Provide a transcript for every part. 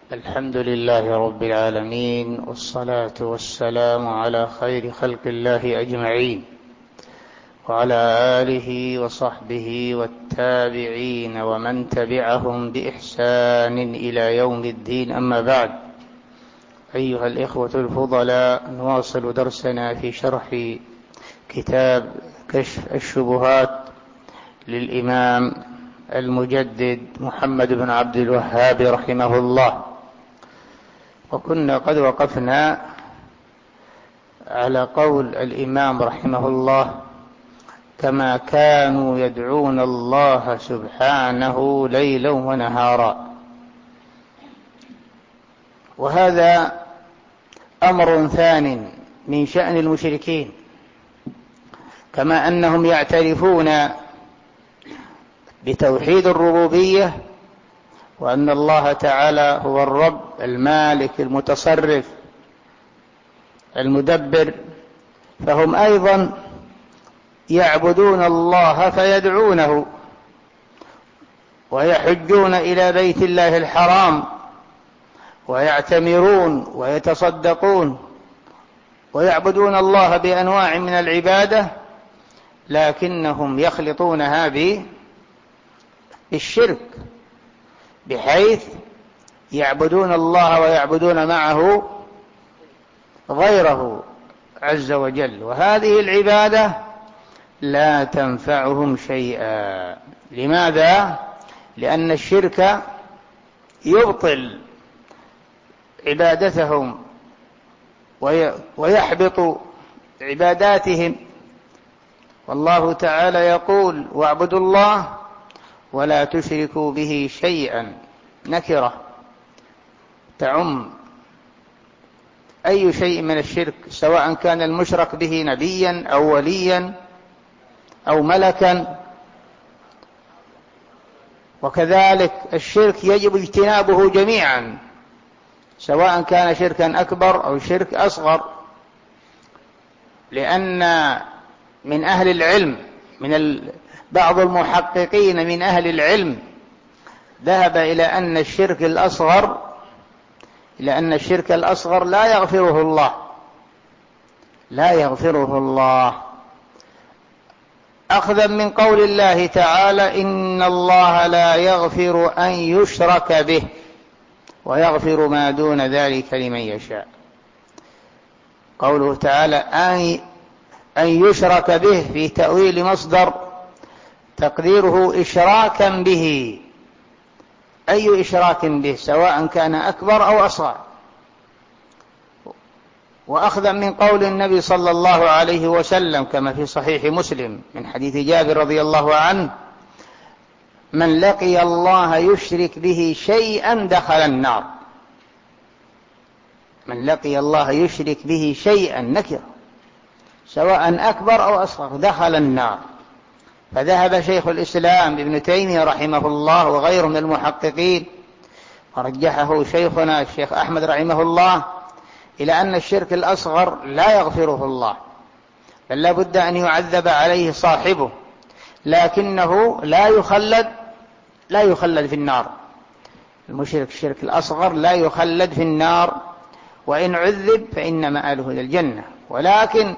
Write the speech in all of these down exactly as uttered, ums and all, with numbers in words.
الحمد لله رب العالمين، والصلاة والسلام على خير خلق الله أجمعين، وعلى آله وصحبه والتابعين ومن تبعهم بإحسان إلى يوم الدين. أما بعد، أيها الإخوة الفضلاء، نواصل درسنا في شرح كتاب كشف الشبهات للإمام المجدد محمد بن عبد الوهاب رحمه الله. وكنا قد وقفنا على قول الإمام رحمه الله: كما كانوا يدعون الله سبحانه ليلا ونهارا. وهذا أمر ثان من شأن المشركين، كما أنهم يعترفون بتوحيد الربوبية، وأن الله تعالى هو الرب المالك المتصرف المدبر، فهم أيضا يعبدون الله فيدعونه، ويحجون إلى بيت الله الحرام، ويعتمرون ويتصدقون ويعبدون الله بأنواع من العبادة، لكنهم يخلطونها بالشرك، بحيث يعبدون الله ويعبدون معه غيره عز وجل، وهذه العبادة لا تنفعهم شيئا. لماذا؟ لأن الشرك يبطل عبادتهم ويحبط عباداتهم. والله تعالى يقول: واعبدوا الله ولا تشركوا به شيئا، نكرة تعم أي شيء من الشرك، سواء كان المشرك به نبيا أو وليا أو ملكا. وكذلك الشرك يجب اجتنابه جميعا، سواء كان شركا أكبر أو شرك أصغر، لأن من أهل العلم، من بعض المحققين من أهل العلم، ذهب إلى أن الشرك الأصغر إلى أن الشرك الأصغر لا يغفره الله لا يغفره الله أخذا من قول الله تعالى: إن الله لا يغفر أن يشرك به ويغفر ما دون ذلك لمن يشاء. قوله تعالى أن يشرك به في تأويل مصدر تقديره إشراكا به، أي إشراك به، سواء كان أكبر أو أصغر. وأخذا من قول النبي صلى الله عليه وسلم كما في صحيح مسلم من حديث جابر رضي الله عنه: من لقي الله يشرك به شيئا دخل النار. من لقي الله يشرك به شيئا، نكر، سواء أكبر أو أصغر، دخل النار. فذهب شيخ الإسلام ابن تيمية رحمه الله وغيره من المحققين، ورجحه شيخنا الشيخ أحمد رحمه الله، إلى أن الشرك الأصغر لا يغفره الله، بل لا بد أن يعذب عليه صاحبه، لكنه لا يخلد لا يخلد في النار. المشرك الشرك الأصغر لا يخلد في النار، وإن عذب فإن مآله إلى الجنة، ولكن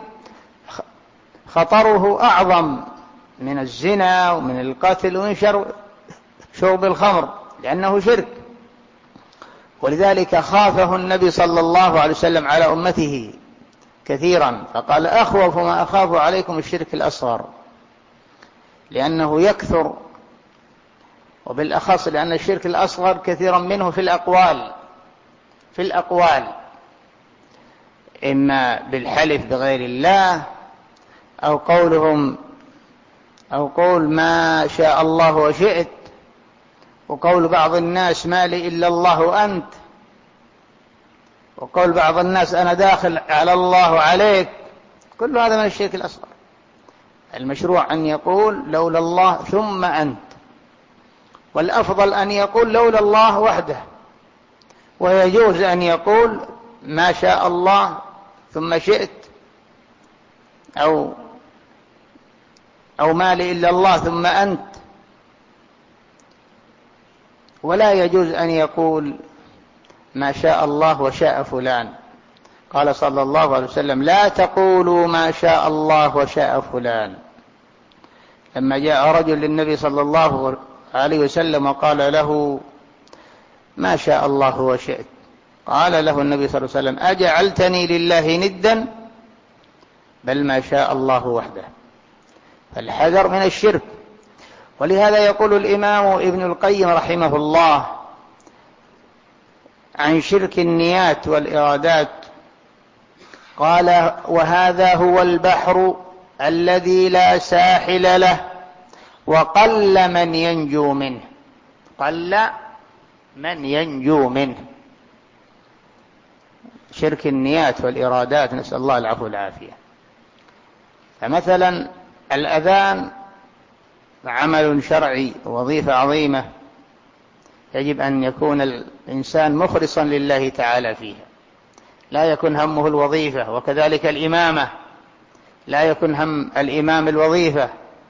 خطره أعظم من الزنا ومن القتل ومن شرب الخمر، لأنه شرك. ولذلك خافه النبي صلى الله عليه وسلم على أمته كثيرا، فقال: أخوف ما أخاف عليكم الشرك الأصغر، لأنه يكثر، وبالأخص لأن الشرك الأصغر كثيرا منه في الأقوال في الأقوال إما بالحلف بغير الله، أو قولهم أو قول ما شاء الله وشئت، وقول بعض الناس ما لي إلا الله أنت، وقول بعض الناس أنا داخل على الله عليك. كل هذا من الشرك الأصغر. المشروع أن يقول لولا الله ثم أنت، والأفضل أن يقول لولا الله وحده، ويجوز أن يقول ما شاء الله ثم شئت، أو أو ما لي إلا الله ثم أنت. ولا يجوز أن يقول ما شاء الله وشاء فلان. قال صلى الله عليه وسلم: لا تقولوا ما شاء الله وشاء فلان. لما جاء رجل للنبي صلى الله عليه وسلم وقال له: ما شاء الله وشئت، قال له النبي صلى الله عليه وسلم: أجعلتني لله ندا؟ بل ما شاء الله وحده. فالحذر من الشرك. ولهذا يقول الإمام ابن القيم رحمه الله عن شرك النيات والإرادات، قال: وهذا هو البحر الذي لا ساحل له، وقل من ينجو منه. قل من ينجو منه. شرك النيات والإرادات، نسأل الله العفو والعافية. فمثلا الأذان عمل شرعي، وظيفة عظيمة، يجب أن يكون الإنسان مخلصا لله تعالى فيها، لا يكون همه الوظيفة. وكذلك الإمامة، لا يكون هم الإمام الوظيفة،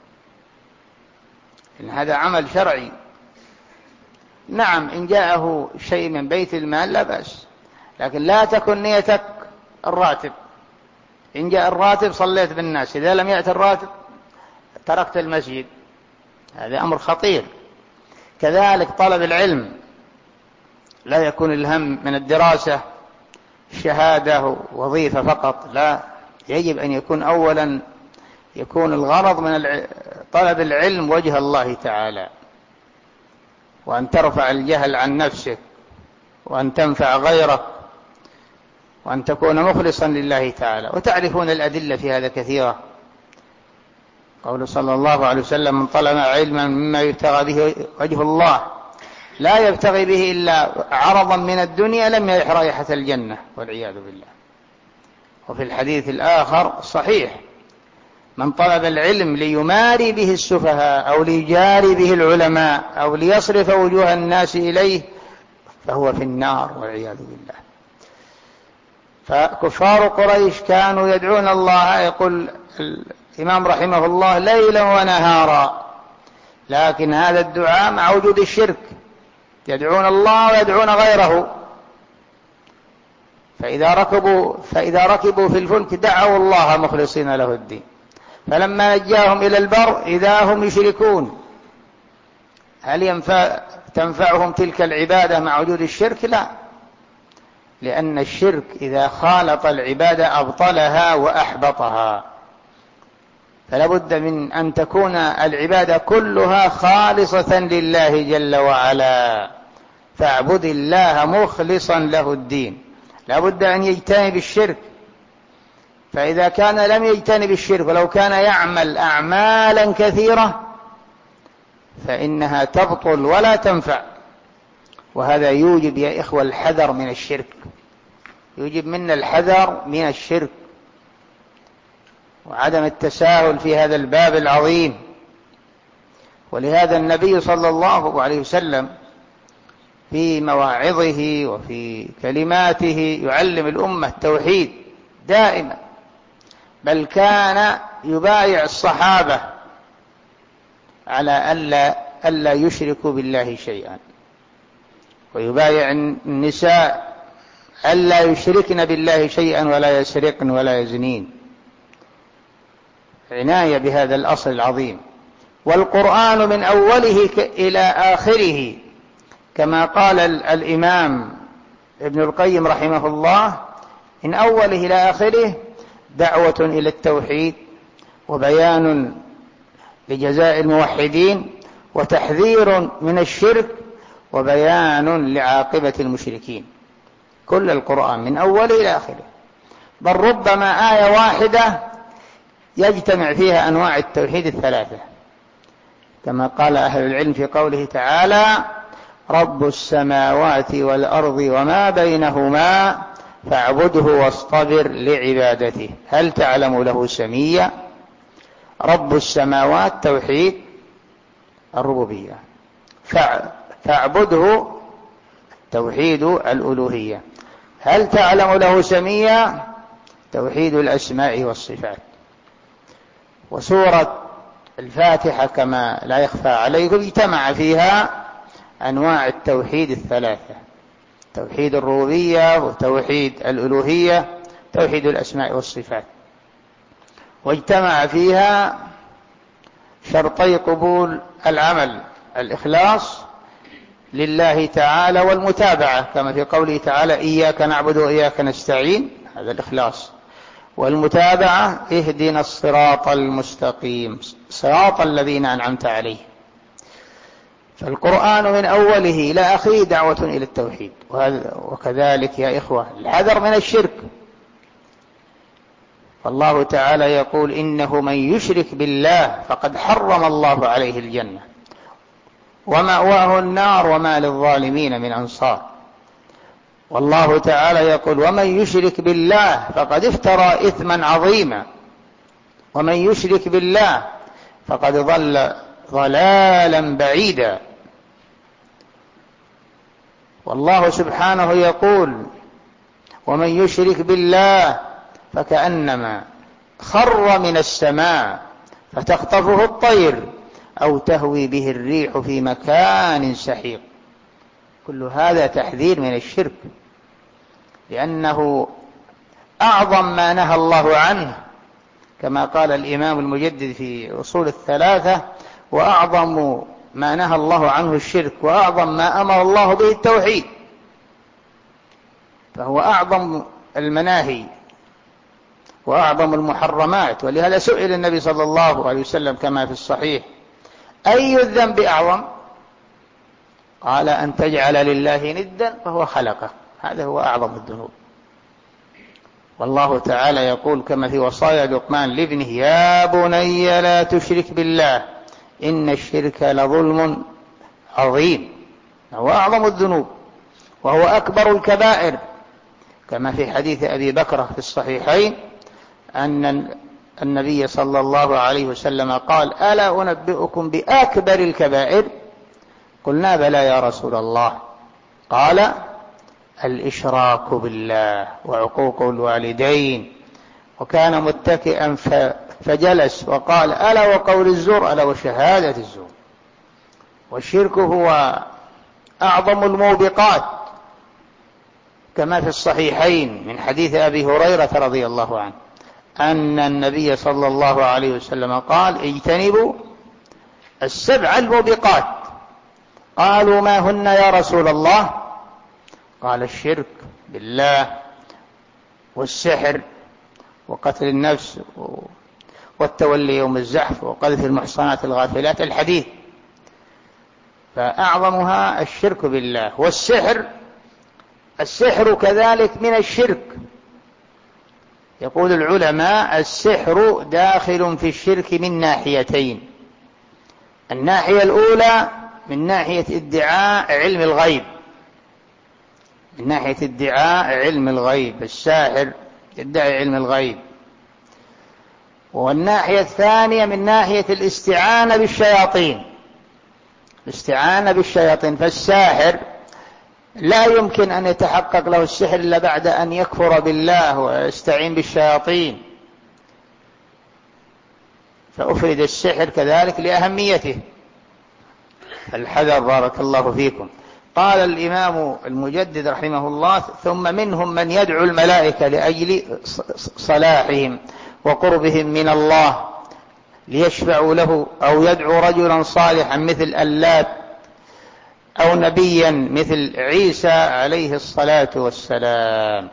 إن هذا عمل شرعي. نعم، إن جاءه شيء من بيت المال لا بأس، لكن لا تكن نيتك الراتب. إن جاء الراتب صليت بالناس، إذا لم يأتي الراتب تركت المسجد. هذا أمر خطير. كذلك طلب العلم، لا يكون الهم من الدراسة شهادة وظيفة فقط، لا، يجب أن يكون أولا يكون الغرض من طلب العلم وجه الله تعالى، وأن ترفع الجهل عن نفسك، وأن تنفع غيرك، وأن تكون مخلصا لله تعالى. وتعرفون الأدلة في هذا كثيرة. قول صلى الله عليه وسلم: من طلب علما مما يبتغى به وجه الله لا يبتغي به إلا عرضا من الدنيا لم يرح رائحة الجنة، والعياذ بالله. وفي الحديث الآخر صحيح: من طلب العلم ليماري به السفهاء أو ليجاري به العلماء أو ليصرف وجوه الناس إليه فهو في النار، والعياذ بالله. فكفار قريش كانوا يدعون الله، يقول الإمام رحمه الله: ليلا ونهارا، لكن هذا الدعاء مع وجود الشرك، يدعون الله ويدعون غيره. فإذا ركبوا, فإذا ركبوا في الفلك دعوا الله مخلصين له الدين، فلما نجاهم إلى البر إذا هم يشركون. هل ينفع تنفعهم تلك العبادة مع وجود الشرك؟ لا، لأن الشرك إذا خالط العبادة أبطلها وأحبطها. فلا بد من أن تكون العبادة كلها خالصة لله جل وعلا، فاعبد الله مخلصا له الدين. لا بد أن يجتنب الشرك. فإذا كان لم يجتنب الشرك ولو كان يعمل أعمالا كثيرة فإنها تبطل ولا تنفع. وهذا يوجب يا إخوة الحذر من الشرك، يوجب منا الحذر من الشرك وعدم التساهل في هذا الباب العظيم. ولهذا النبي صلى الله عليه وسلم في مواعظه وفي كلماته يعلم الأمة التوحيد دائما، بل كان يبايع الصحابة على ألا, ألا يشركوا بالله شيئا، ويبايع النساء ألا يشركن بالله شيئا ولا يسرقن ولا يزنين. عناية بهذا الأصل العظيم. والقرآن من أوله إلى آخره كما قال الإمام ابن القيم رحمه الله: من أوله إلى آخره دعوة إلى التوحيد، وبيان لجزاء الموحدين، وتحذير من الشرك، وبيان لعاقبة المشركين. كل القرآن من أوله إلى آخره، بل ربما آية واحدة يجتمع فيها أنواع التوحيد الثلاثة، كما قال أهل العلم في قوله تعالى: رب السماوات والأرض وما بينهما فاعبده واصطبر لعبادته هل تعلم له سميا. رب السماوات توحيد الربوبية، فاعبده توحيد الألوهية. هل تعلم له سميا توحيد الأسماء والصفات. وسورة الفاتحة كما لا يخفى عليكم اجتمع فيها أنواع التوحيد الثلاثة، توحيد الربوبية وتوحيد الألوهية، توحيد الأسماء والصفات، واجتمع فيها شرطي قبول العمل: الإخلاص لله تعالى والمتابعة، كما في قوله تعالى: إياك نعبد وإياك نستعين، هذا الإخلاص، والمتابعة: اهدنا الصراط المستقيم صراط الذين أنعمت عليهم. فالقرآن من أوله إلى آخره دعوة إلى التوحيد. وكذلك يا إخوة الحذر من الشرك، فالله تعالى يقول: إنه من يشرك بالله فقد حرم الله عليه الجنة ومأواه النار وما للظالمين من أنصار. والله تعالى يقول: ومن يشرك بالله فقد افترى إثما عظيما، ومن يشرك بالله فقد ضل ضلالا بعيدا. والله سبحانه يقول: ومن يشرك بالله فكأنما خر من السماء فتخطفه الطير أو تهوي به الريح في مكان سحيق. كل هذا تحذير من الشرك، لأنه أعظم ما نهى الله عنه، كما قال الإمام المجدد في أصول الثلاثة: وأعظم ما نهى الله عنه الشرك، وأعظم ما أمر الله به التوحيد. فهو أعظم المناهي وأعظم المحرمات. ولهذا سئل النبي صلى الله عليه وسلم كما في الصحيح: أي الذنب أعظم؟ قال: أن تجعل لله ندا فهو خلقه، هذا هو أعظم الذنوب. والله تعالى يقول كما في وصايا لقمان لابنه: يا بني لا تشرك بالله إن الشرك لظلم عظيم. هو أعظم الذنوب وهو أكبر الكبائر، كما في حديث أبي بكر في الصحيحين أن النبي صلى الله عليه وسلم قال: ألا أنبئكم بأكبر الكبائر؟ قلنا: بلى يا رسول الله. قال: الإشراك بالله وعقوق الوالدين. وكان متكئا فجلس وقال: ألا وقول الزور، ألا وشهادة الزور. والشرك هو أعظم الموبقات، كما في الصحيحين من حديث أبي هريرة رضي الله عنه أن النبي صلى الله عليه وسلم قال: اجتنبوا السبع الموبقات. قالوا: ما هن يا رسول الله؟ قال: الشرك بالله والسحر وقتل النفس والتولي يوم الزحف وقذف المحصنات الغافلات، الحديث. فأعظمها الشرك بالله. والسحر، السحر كذلك من الشرك. يقول العلماء: السحر داخل في الشرك من ناحيتين. الناحية الأولى من ناحية ادعاء علم الغيب، من ناحية ادعاء علم الغيب، الساحر يدعي علم الغيب. والناحية الثانية من ناحية الاستعانة بالشياطين، الاستعانة بالشياطين. فالساحر لا يمكن أن يتحقق له السحر إلا بعد أن يكفر بالله ويستعين بالشياطين. فأفرد السحر كذلك لأهميته. الحذر، بارك الله فيكم. قال الإمام المجدد رحمه الله: ثم منهم من يدعو الملائكة لأجل صلاحهم وقربهم من الله ليشفعوا له، أو يدعو رجلا صالحا مثل اللات، أو نبيا مثل عيسى عليه الصلاة والسلام.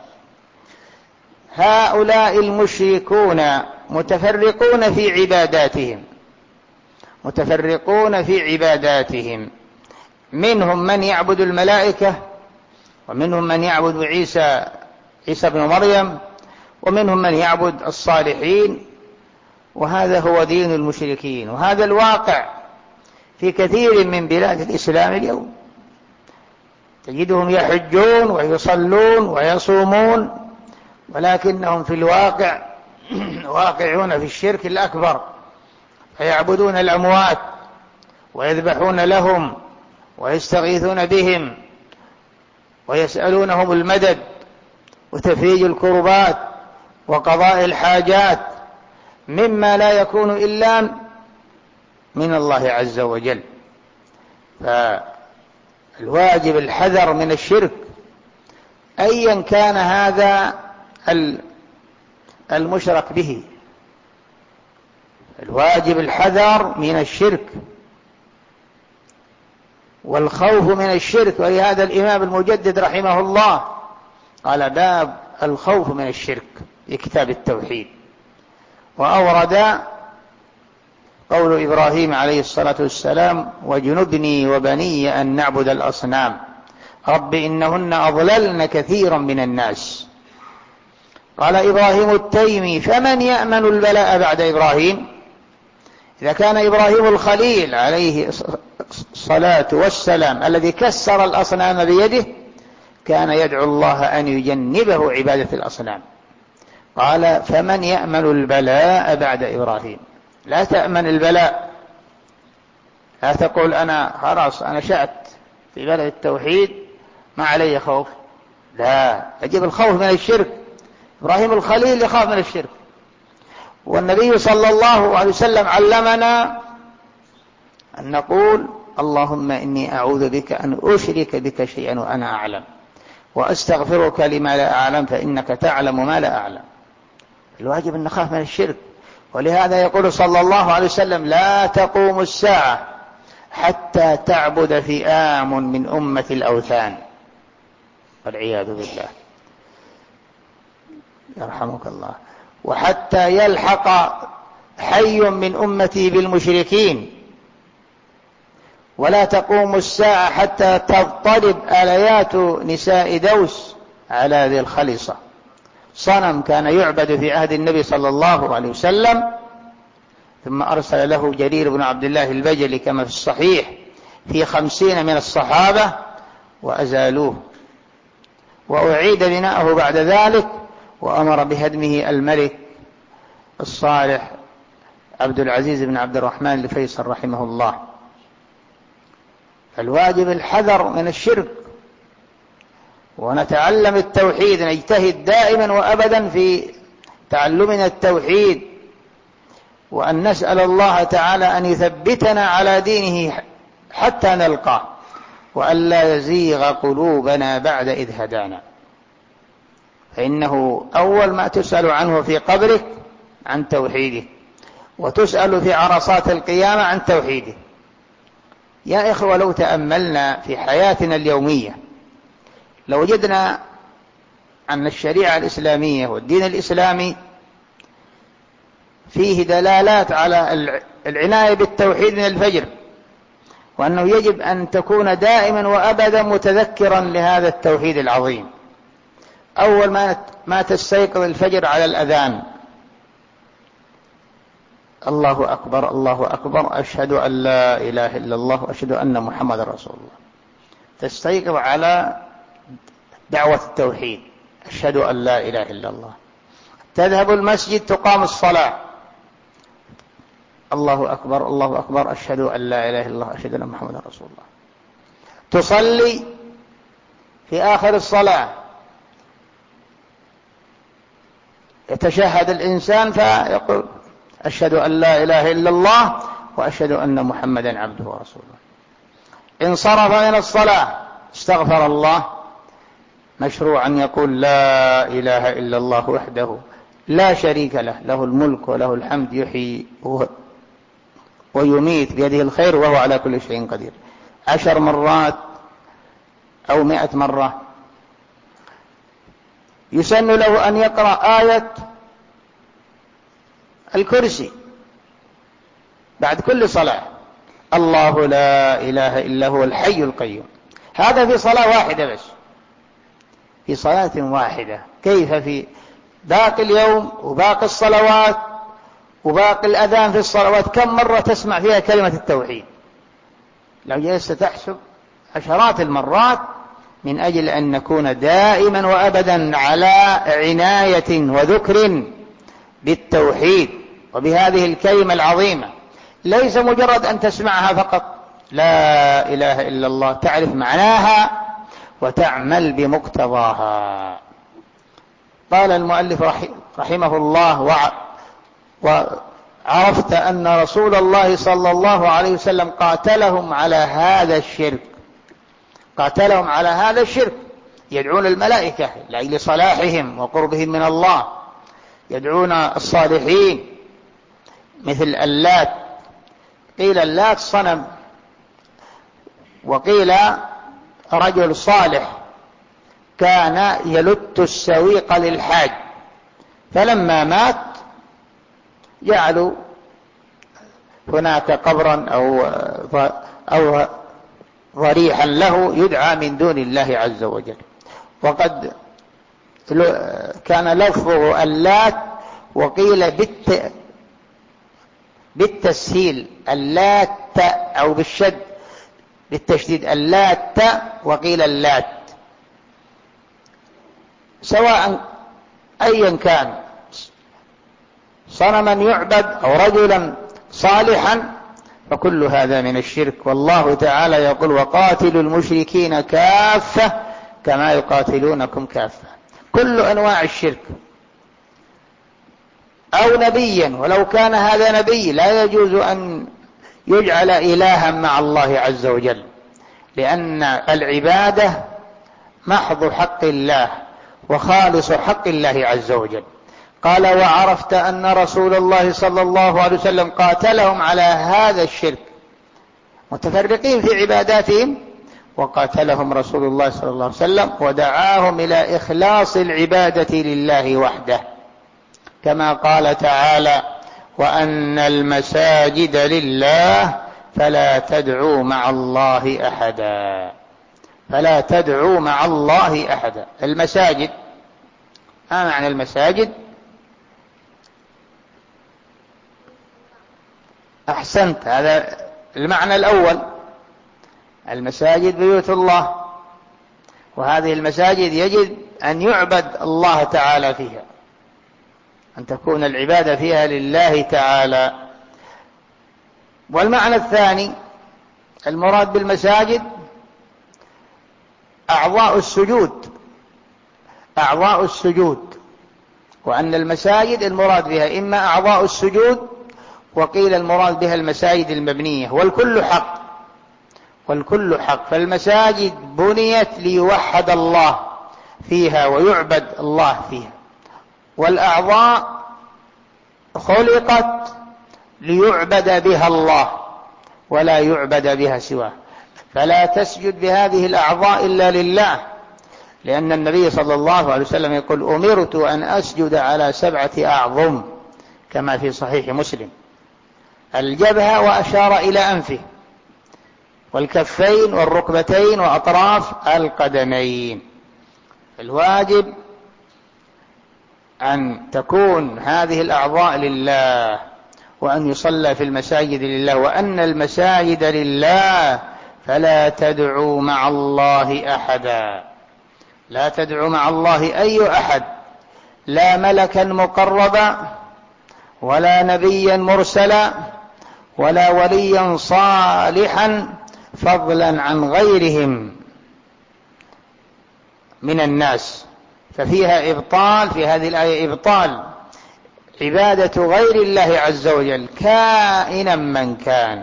هؤلاء المشركون متفرقون في عباداتهم، متفرقون في عباداتهم منهم من يعبد الملائكة، ومنهم من يعبد عيسى عيسى بن مريم، ومنهم من يعبد الصالحين. وهذا هو دين المشركين، وهذا الواقع في كثير من بلاد الإسلام اليوم. تجدهم يحجون ويصلون ويصومون، ولكنهم في الواقع واقعون في الشرك الأكبر، فيعبدون الأموات ويذبحون لهم ويستغيثون بهم ويسألونهم المدد وتفريج الكربات وقضاء الحاجات، مما لا يكون إلا من الله عز وجل. فالواجب الحذر من الشرك أيا كان هذا المشرك به. الواجب الحذر من الشرك والخوف من الشرك. ولهذا الإمام المجدد رحمه الله قال باب الخوف من الشرك في كتاب التوحيد، وأورد قول إبراهيم عليه الصلاة والسلام: وجنبني وبني أن نعبد الأصنام رب إنهن أضللن كثيرا من الناس. قال إبراهيم التيمي: فمن يأمن البلاء بعد إبراهيم؟ إذا كان إبراهيم الخليل عليه الصلاة والسلام الذي كسر الأصنام بيده كان يدعو الله أن يجنبه عبادة الأصنام، قال: فمن يأمن البلاء بعد إبراهيم؟ لا تأمن البلاء، لا تقول أنا خلاص أنا شأت في بلد التوحيد ما علي خوف، لا، يجب الخوف من الشرك. إبراهيم الخليل يخاف من الشرك، والنبي صلى الله عليه وسلم علمنا أن نقول: اللهم إني أعوذ بك أن أشرك بك شيئا وأنا أعلم، وأستغفرك لما لا أعلم فإنك تعلم ما لا أعلم. الواجب أن نخاف من الشرك. ولهذا يقول صلى الله عليه وسلم: لا تقوم الساعة حتى تعبد فئام من أمة الأوثان، والعياذ بالله، يرحمك الله، وحتى يلحق حي من أمتي بالمشركين، ولا تقوم الساعة حتى تضطرب آليات نساء دوس على ذي الخليصة. صنم كان يعبد في عهد النبي صلى الله عليه وسلم، ثم أرسل له جرير بن عبد الله البجلي كما في الصحيح في خمسين من الصحابة وأزالوه، وأعيد بناؤه بعد ذلك، وأمر بهدمه الملك الصالح عبد العزيز بن عبد الرحمن الفيصل رحمه الله. فالواجب الحذر من الشرك، ونتعلم التوحيد، نجتهد دائما وأبدا في تعلمنا التوحيد، وأن نسأل الله تعالى أن يثبتنا على دينه حتى نلقاه، وأن لا يزيغ قلوبنا بعد إذ هدانا. فإنه أول ما تسأل عنه في قبرك عن توحيده، وتسأل في عرصات القيامة عن توحيده. يا إخوة، لو تأملنا في حياتنا اليومية لوجدنا أن الشريعة الإسلامية والدين الإسلامي فيه دلالات على العناية بالتوحيد من الفجر، وأنه يجب أن تكون دائما وأبدا متذكرا لهذا التوحيد العظيم. أول ما ما تستيقظ الفجر على الأذان: الله أكبر الله أكبر، أشهد أن لا إله إلا الله وأشهد أن محمد رسول الله. تستيقظ على دعوة التوحيد: أشهد أن لا إله إلا الله. تذهب المسجد تقام الصلاة: الله أكبر الله أكبر، أشهد أن لا إله إلا الله أشهد أن محمد رسول الله. تصلي في آخر الصلاة يتشهد الإنسان فيقول: أشهد أن لا إله إلا الله وأشهد أن محمدا عبده ورسوله. انصرف من الصلاة استغفر الله، مشروع أن يقول: لا إله إلا الله وحده لا شريك له، له الملك وله الحمد، يحيي ويميت بيده الخير وهو على كل شيء قدير، عشر مرات أو مئة مرة. يسن له أن يقرأ آية الكرسي بعد كل صلاة: الله لا إله إلا هو الحي القيوم. هذا في صلاة واحدة بس، في صلاة واحدة. كيف في باقي اليوم وباقي الصلوات وباقي الأذان في الصلوات؟ كم مرة تسمع فيها كلمة التوحيد؟ لو جلست تحسب عشرات المرات، من أجل أن نكون دائما وأبدا على عناية وذكر بالتوحيد وبهذه الكلمة العظيمة. ليس مجرد أن تسمعها فقط، لا إله إلا الله، تعرف معناها وتعمل بمقتضاها. قال المؤلف رحمه الله: وعرفت أن رسول الله صلى الله عليه وسلم قاتلهم على هذا الشرك، قاتلهم على هذا الشرك يدعون الملائكة لأجل صلاحهم وقربهم من الله، يدعون الصالحين مثل اللات، قيل اللات صنم، وقيل رجل صالح كان يلت السويق للحاج، فلما مات جعلوا هناك قبرا أو أو ضريحا له يدعى من دون الله عز وجل. وقد كان لفظه اللات، وقيل بالت بالتسهيل اللات أو بالشد بالتشديد اللات، وقيل اللات. سواء أيا كان صنما يعبد أو رجلا صالحا فكل هذا من الشرك. والله تعالى يقول: وقاتلوا المشركين كافة كما يقاتلونكم كافة. كل أنواع الشرك، أو نبيا ولو كان هذا نبي لا يجوز أن يجعل إلها مع الله عز وجل، لأن العبادة محض حق الله وخالص حق الله عز وجل. قال: وعرفت أن رسول الله صلى الله عليه وسلم قاتلهم على هذا الشرك، متفرقين في عباداتهم، وقاتلهم رسول الله صلى الله عليه وسلم ودعاهم إلى إخلاص العبادة لله وحده، كما قال تعالى: وأن المساجد لله فلا تدعوا مع الله أحدا. فلا تدعوا مع الله أحدا. المساجد، ما معنى المساجد؟ أحسنت، هذا المعنى الأول. المساجد بيوت الله، وهذه المساجد يجب أن يعبد الله تعالى فيها، أن تكون العبادة فيها لله تعالى. والمعنى الثاني المراد بالمساجد أعضاء السجود، أعضاء السجود، وأن المساجد المراد بها إما أعضاء السجود، وقيل المراد بها المساجد المبنية. والكل حق، والكل حق. فالمساجد بنيت ليوحد الله فيها ويعبد الله فيها، والأعضاء خلقت ليعبد بها الله ولا يعبد بها سواه. فلا تسجد بهذه الأعضاء إلا لله، لأن النبي صلى الله عليه وسلم يقول: أمرت أن أسجد على سبعة أعظم، كما في صحيح مسلم: الجبهة، وأشار إلى أنفه، والكفين، والركبتين، وأطراف القدمين. الواجب أن تكون هذه الأعضاء لله، وأن يصلى في المساجد لله، وأن المساجد لله فلا تدعوا مع الله أحدا. لا تدعوا مع الله أي أحد، لا ملكا مقربا، ولا نبيا مرسلا، ولا وليا صالحا، فضلا عن غيرهم من الناس. ففيها إبطال، في هذه الآية إبطال عبادة غير الله عز وجل كائنا من كان،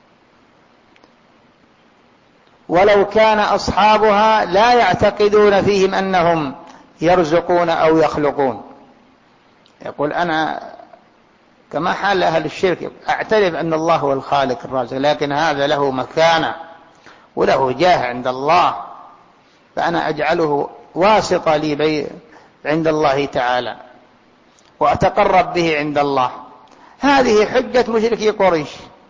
ولو كان أصحابها لا يعتقدون فيهم أنهم يرزقون أو يخلقون. يقول: أنا كما حال أهل الشرك أعترف أن الله هو الخالق الرازق، لكن هذا له مكانة وله جاه عند الله، فأنا أجعله واسطة لي بي عند الله تعالى وأتقرب به عند الله. هذه حجة مشركي قريش،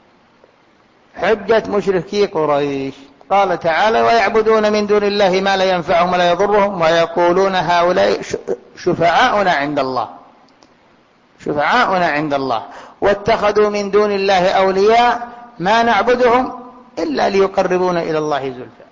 حجة مشركي قريش. قال تعالى: ويعبدون من دون الله ما لا ينفعهم ولا يضرهم ويقولون هؤلاء شفعاؤنا عند الله، شفعاؤنا عند الله، واتخذوا من دون الله أولياء ما نعبدهم إلا ليقربونا إلى الله زلفى.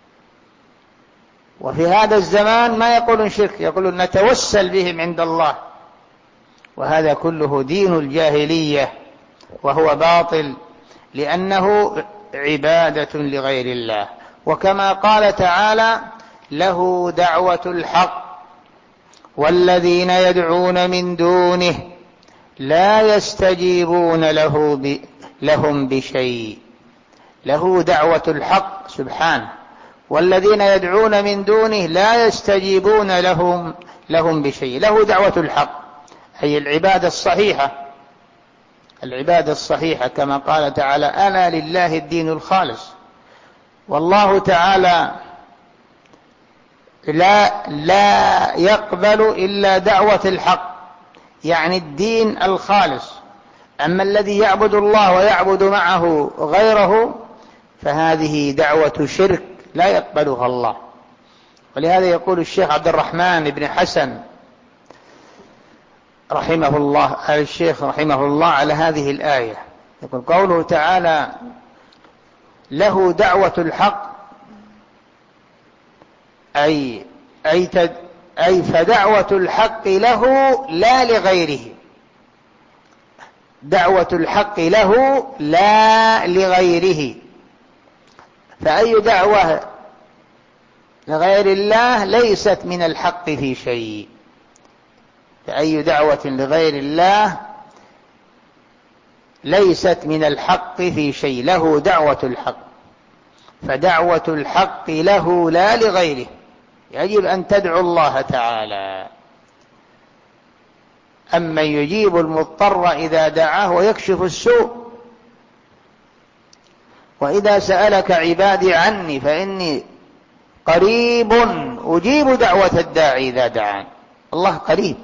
وفي هذا الزمان ما يقولون شرك، يقولون نتوسل بهم عند الله، وهذا كله دين الجاهلية وهو باطل، لأنه عبادة لغير الله. وكما قال تعالى: له دعوة الحق والذين يدعون من دونه لا يستجيبون له ب... لهم بشيء. له دعوة الحق سبحانه، والذين يدعون من دونه لا يستجيبون لهم لهم بشيء. له دعوة الحق أي العبادة الصحيحة، العبادة الصحيحة كما قال تعالى: ألا لله الدين الخالص. والله تعالى لا لا يقبل إلا دعوة الحق، يعني الدين الخالص. أما الذي يعبد الله ويعبد معه غيره فهذه دعوة شرك لا يقبلها الله. ولهذا يقول الشيخ عبد الرحمن بن حسن رحمه الله الشيخ رحمه الله على هذه الآية، يقول: قوله تعالى: له دعوة الحق، أي أي, تد أي فدعوة الحق له لا لغيره، دعوة الحق له لا لغيره. فأي دعوة لغير الله ليست من الحق في شيء، فأي دعوة لغير الله ليست من الحق في شيء. له دعوة الحق، فدعوة الحق له لا لغيره. يجب أن تدعو الله تعالى. أما يجيب المضطر إذا دعاه ويكشف السوء. وإذا سألك عبادي عني فإني قريب أجيب دعوة الداعي إذا دعان. الله قريب،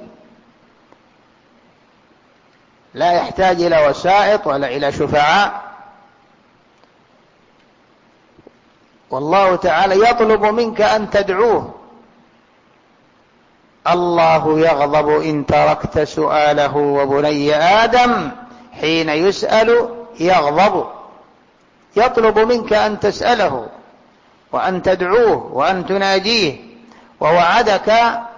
لا يحتاج إلى وسائط ولا إلى شفعاء. والله تعالى يطلب منك أن تدعوه. الله يغضب إن تركت سؤاله، وبني آدم حين يسأل يغضب. يطلب منك أن تسأله وأن تدعوه وأن تناجيه، ووعدك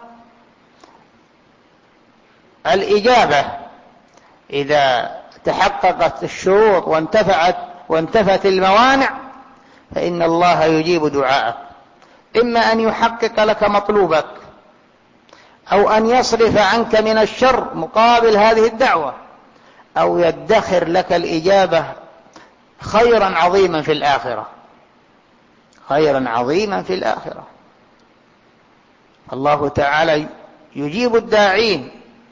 الإجابة إذا تحققت الشروط وانتفعت وانتفت الموانع، فإن الله يجيب دعاءك. إما أن يحقق لك مطلوبك، أو أن يصرف عنك من الشر مقابل هذه الدعوة، أو يدخر لك الإجابة خيرا عظيما في الآخرة، خيرا عظيما في الآخرة. الله تعالى يجيب الداعين.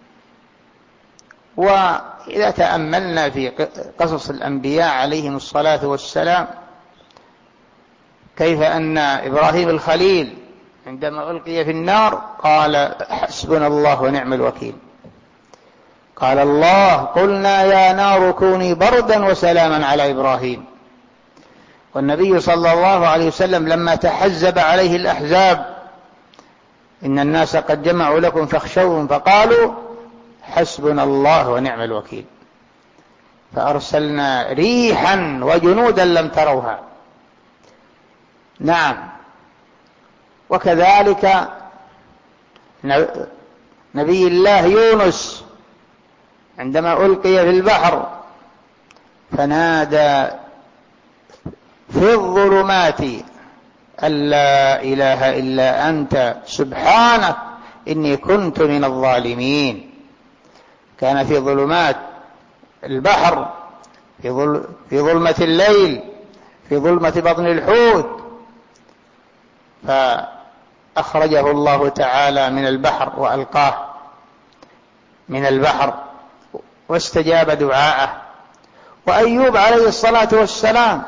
وإذا تأملنا في قصص الأنبياء عليهم الصلاة والسلام، كيف أن إبراهيم الخليل عندما ألقي في النار قال: حسبنا الله ونعم الوكيل. قال الله: قلنا يا نار كوني بردا وسلاما على إبراهيم. والنبي صلى الله عليه وسلم لما تحزب عليه الأحزاب: إن الناس قد جمعوا لكم فاخشوهم، فقالوا: حسبنا الله ونعم الوكيل. فأرسلنا ريحا وجنودا لم تروها. نعم. وكذلك نبي الله يونس عندما ألقي في البحر فنادى في الظلمات أن لا إله إلا أنت سبحانك إني كنت من الظالمين. كان في ظلمات البحر، في ظلمة الليل، في ظلمة بطن الحوت، فأخرجه الله تعالى من البحر وألقاه من البحر واستجاب دعاءه. وأيوب عليه الصلاة والسلام: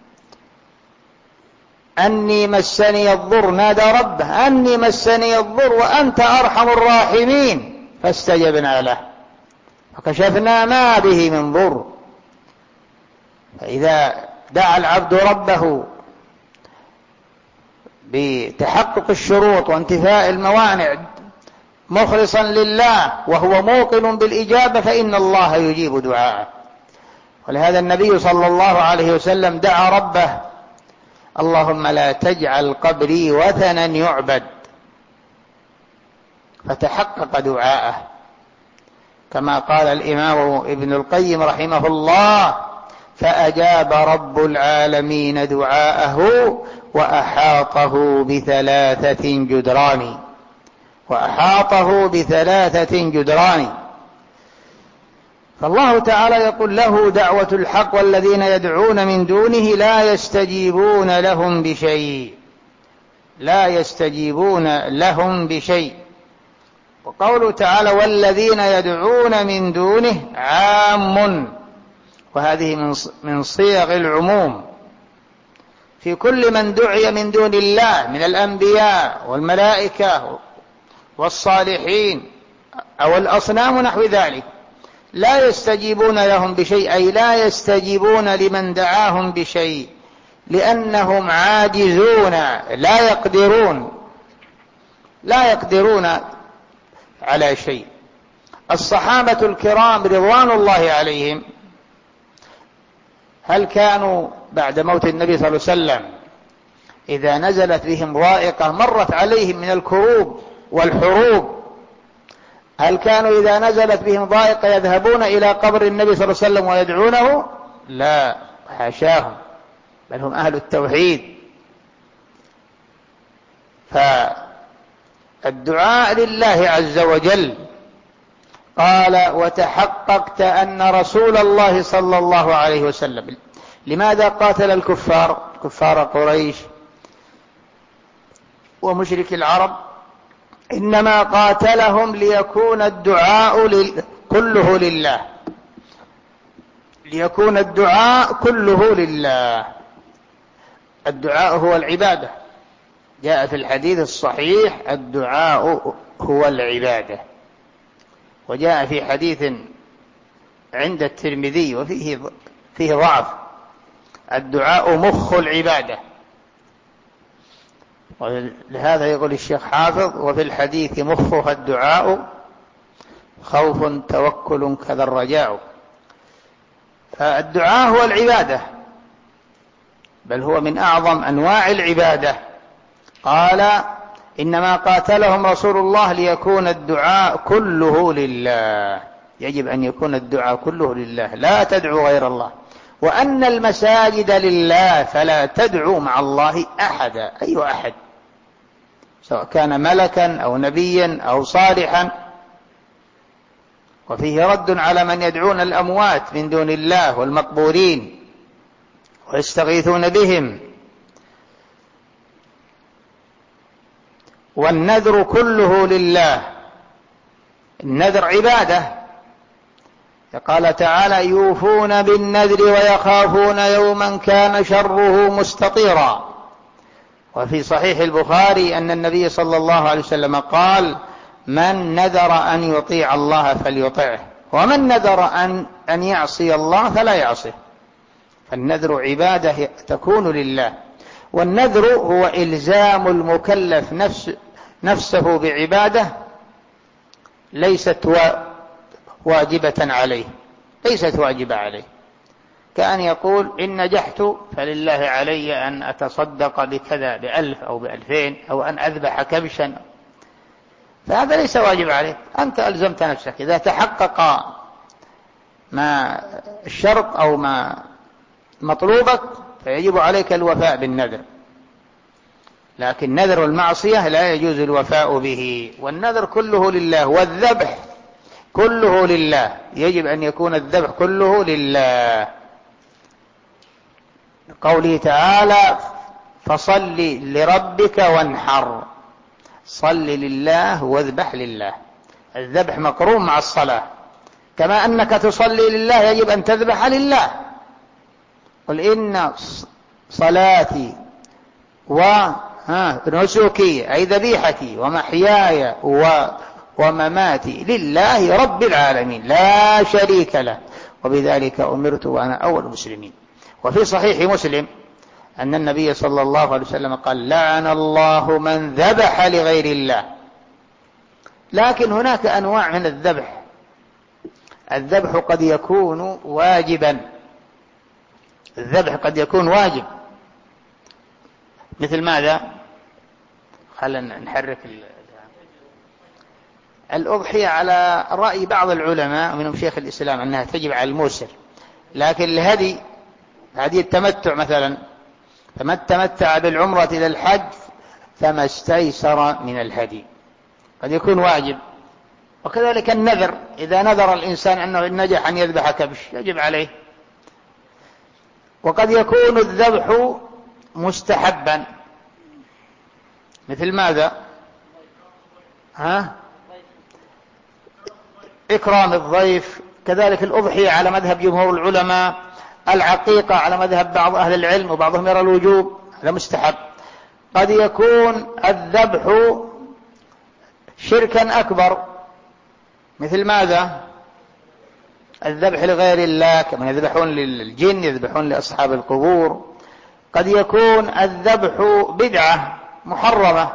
أني مسني الضر، نادى ربه: أني مسني الضر وأنت أرحم الراحمين، فاستجبنا له فكشفنا ما به من ضر. فإذا دعا العبد ربه بتحقق الشروط وانتفاء الموانع مخلصا لله وهو موقن بالإجابة فإن الله يجيب دعاءه. ولهذا النبي صلى الله عليه وسلم دعا ربه: اللهم لا تجعل قبري وثنا يعبد، فتحقق دعاءه. كما قال الإمام ابن القيم رحمه الله: فأجاب رب العالمين دعاءه وأحاطه بثلاثة جدران وأحاطه بثلاثة جدران. فالله تعالى يقول: له دعوة الحق والذين يدعون من دونه لا يستجيبون لهم بشيء. لا يستجيبون لهم بشيء. وقوله تعالى والذين يدعون من دونه عام، وهذه من صيغ العموم في كل من دعي من دون الله من الأنبياء والملائكة والصالحين أو الأصنام نحو ذلك، لا يستجيبون لهم بشيء، أي لا يستجيبون لمن دعاهم بشيء، لأنهم عاجزون لا يقدرون لا يقدرون على شيء. الصحابة الكرام رضوان الله عليهم هل كانوا بعد موت النبي صلى الله عليه وسلم إذا نزلت بهم ضائقة مرت عليهم من الكروب والحروب، هل كانوا إذا نزلت بهم ضائقة يذهبون إلى قبر النبي صلى الله عليه وسلم ويدعونه؟ لا، حاشاهم، بل هم أهل التوحيد. فالدعاء لله عز وجل. قال وتحققت أن رسول الله صلى الله عليه وسلم، لماذا قاتل الكفار كفار قريش ومشرك العرب؟ إنما قاتلهم ليكون الدعاء كله لله، ليكون الدعاء كله لله. الدعاء هو العبادة، جاء في الحديث الصحيح الدعاء هو العبادة. وجاء في حديث عند الترمذي وفيه فيه ضعف: الدعاء مخ العبادة. ولهذا يقول الشيخ حافظ: وفي الحديث مخها الدعاء، خوف توكل كذا الرجاء. فالدعاء هو العبادة، بل هو من أعظم أنواع العبادة. قال إنما قاتلهم رسول الله ليكون الدعاء كله لله، يجب أن يكون الدعاء كله لله، لا تدعو غير الله. وأن المساجد لله فلا تدعو مع الله أحدا، أي أحد، سواء كان ملكا أو نبيا أو صالحا. وفيه رد على من يدعون الأموات من دون الله والمقبورين ويستغيثون بهم. والنذر كله لله، النذر عبادة. قال تعالى: يوفون بالنذر ويخافون يوما كان شره مستطيرا. وفي صحيح البخاري أن النبي صلى الله عليه وسلم قال: من نذر أن يطيع الله فليطعه، ومن نذر أن, أن يعصي الله فلا يعصيه. فالنذر عبادة تكون لله. والنذر هو إلزام المكلف نفس نفسه بعبادة ليست واجبة عليه، ليست واجبة عليه، كأن يقول: إن نجحت فلله علي أن أتصدق بكذا، بألف أو بألفين، أو أن أذبح كبشا. فهذا ليس واجب عليك، أنت ألزمت نفسك. إذا تحقق ما الشرط أو ما مطلوبك فيجب عليك الوفاء بالنذر. لكن نذر المعصية لا يجوز الوفاء به. والنذر كله لله، والذبح كله لله، يجب أن يكون الذبح كله لله. قوله تعالى: فصل لربك وانحر، صل لله واذبح لله. الذبح مقرون مع الصلاة، كما أنك تصلي لله يجب أن تذبح لله. قل إن صلاتي ونسكي أي ذبيحتي ومحياي ومماتي لله رب العالمين لا شريك له وبذلك أمرت وأنا أول المسلمين. وفي صحيح مسلم أن النبي صلى الله عليه وسلم قال: لعن الله من ذبح لغير الله. لكن هناك أنواع من الذبح. الذبح قد يكون واجبا، الذبح قد يكون واجب. مثل ماذا؟ خلنا نحرك الأضحية على رأي بعض العلماء ومنهم شيخ الإسلام أنها تجب على الموسر. لكن الهدي، هدي التمتع مثلا، فمن تمتع بالعمرة إلى الحج فما استيسر من الهدي، قد يكون واجب. وكذلك النذر، إذا نذر الإنسان أنه إن نجح أن يذبح كبش يجب عليه. وقد يكون الذبح مستحبا، مثل ماذا؟ ها؟ إكرام الضيف، كذلك الأضحية على مذهب جمهور العلماء، العقيقة على مذهب بعض أهل العلم وبعضهم يرى الوجوب، هذا مستحب. قد يكون الذبح شركا أكبر، مثل ماذا؟ الذبح لغير الله، كما يذبحون للجن، يذبحون لأصحاب القبور. قد يكون الذبح بدعة محرمة،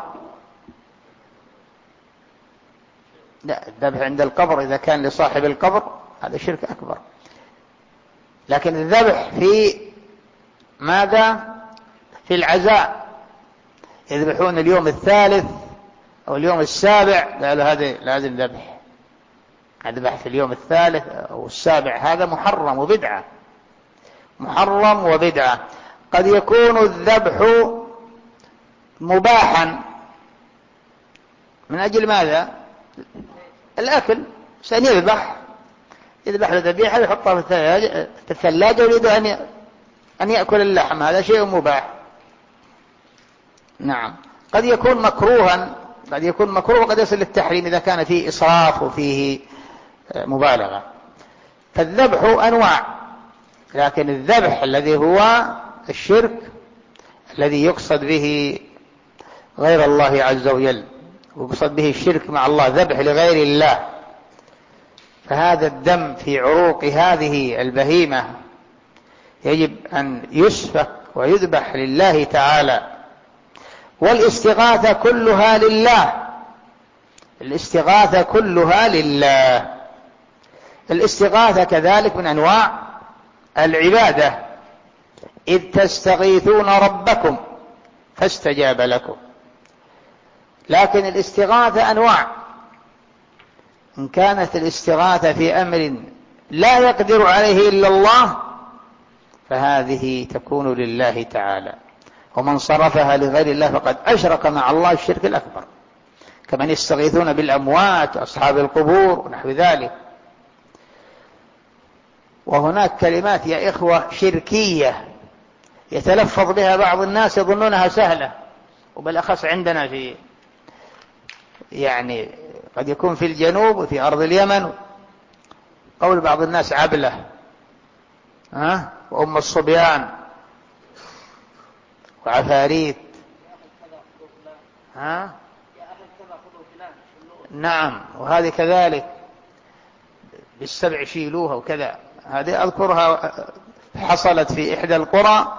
لا، الذبح عند القبر إذا كان لصاحب القبر هذا شرك أكبر. لكن الذبح في ماذا؟ في العزاء، يذبحون اليوم الثالث أو اليوم السابع، قالوا هذا لازم ذبح، الذبح في اليوم الثالث أو السابع، هذا محرم وبدعة، محرم وبدعة. قد يكون الذبح مباحا، من أجل ماذا؟ الأكل، سأن يذبح يذبح له ذبيحة ويحطها في الثلاجة ويريد أن يأكل اللحم، هذا شيء مباح. نعم. قد يكون مكروها، قد يكون مكروه وقد يصل للتحريم إذا كان فيه إسراف وفيه مبالغة. فالذبح أنواع، لكن الذبح الذي هو الشرك الذي يقصد به غير الله عز وجل، ويقصد به الشرك مع الله، ذبح لغير الله، فهذا الدم في عروق هذه البهيمة يجب أن يسفك ويذبح لله تعالى. والاستغاثة كلها لله، الاستغاثة كلها لله. الاستغاثة كذلك من أنواع العبادة، إذ تستغيثون ربكم فاستجاب لكم. لكن الاستغاثة أنواع، إن كانت الاستغاثة في أمر لا يقدر عليه إلا الله فهذه تكون لله تعالى، ومن صرفها لغير الله فقد أشرك مع الله الشرك الأكبر، كمن يستغيثون بالأموات أصحاب القبور ونحو ذلك. وهناك كلمات يا إخوة شركية يتلفظ بها بعض الناس يظنونها سهلة، وبالأخص عندنا في يعني قد يكون في الجنوب وفي أرض اليمن، قول بعض الناس عبلة، ها، وأم الصبيان وعفاريت، ها، نعم، وهذه كذلك بالسبع شيلوها وكذا. هذه أذكرها حصلت في إحدى القرى،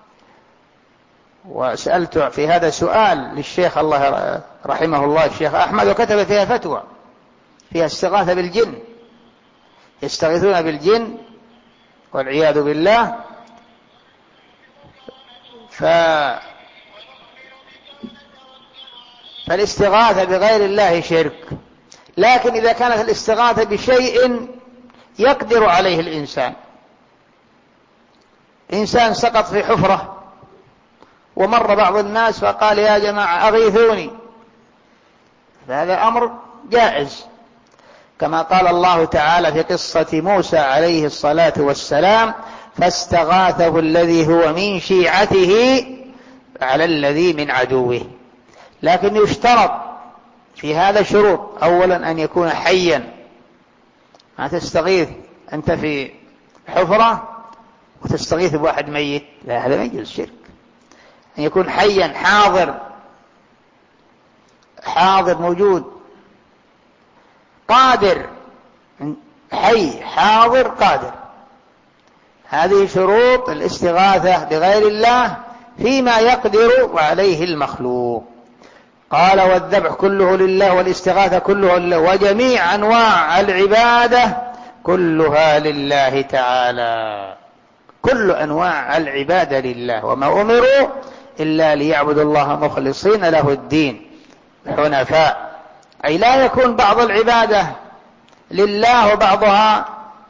وسألت في هذا سؤال للشيخ الله رحمه الله الشيخ أحمد، وكتب فيها فتوى فيها استغاثة بالجن، يستغيثون بالجن والعياذ بالله. ف... فالاستغاثة بغير الله شرك. لكن إذا كانت الاستغاثة بشيء يقدر عليه الإنسان، إنسان سقط في حفرة ومر بعض الناس فقال يا جماعة أغيثوني، فهذا أمر جائز، كما قال الله تعالى في قصة موسى عليه الصلاة والسلام: فاستغاثه الذي هو من شيعته على الذي من عدوه. لكن يشترط في هذا شروط: أولا أن يكون حيا، ما تستغيث أنت في حفرة وتستغيث بواحد ميت، لا، هذا ما يجوز، شرك. أن يكون حيا حاضر، حاضر موجود قادر، حي حاضر قادر. هذه شروط الاستغاثة بغير الله فيما يقدر عليه المخلوق. قال: والذبح كله لله والاستغاثة كله لله وجميع أنواع العبادة كلها لله تعالى. كل أنواع العبادة لله، وما أمروا إلا ليعبدوا الله مخلصين له الدين حنفاء، أي لا يكون بعض العبادة لله وبعضها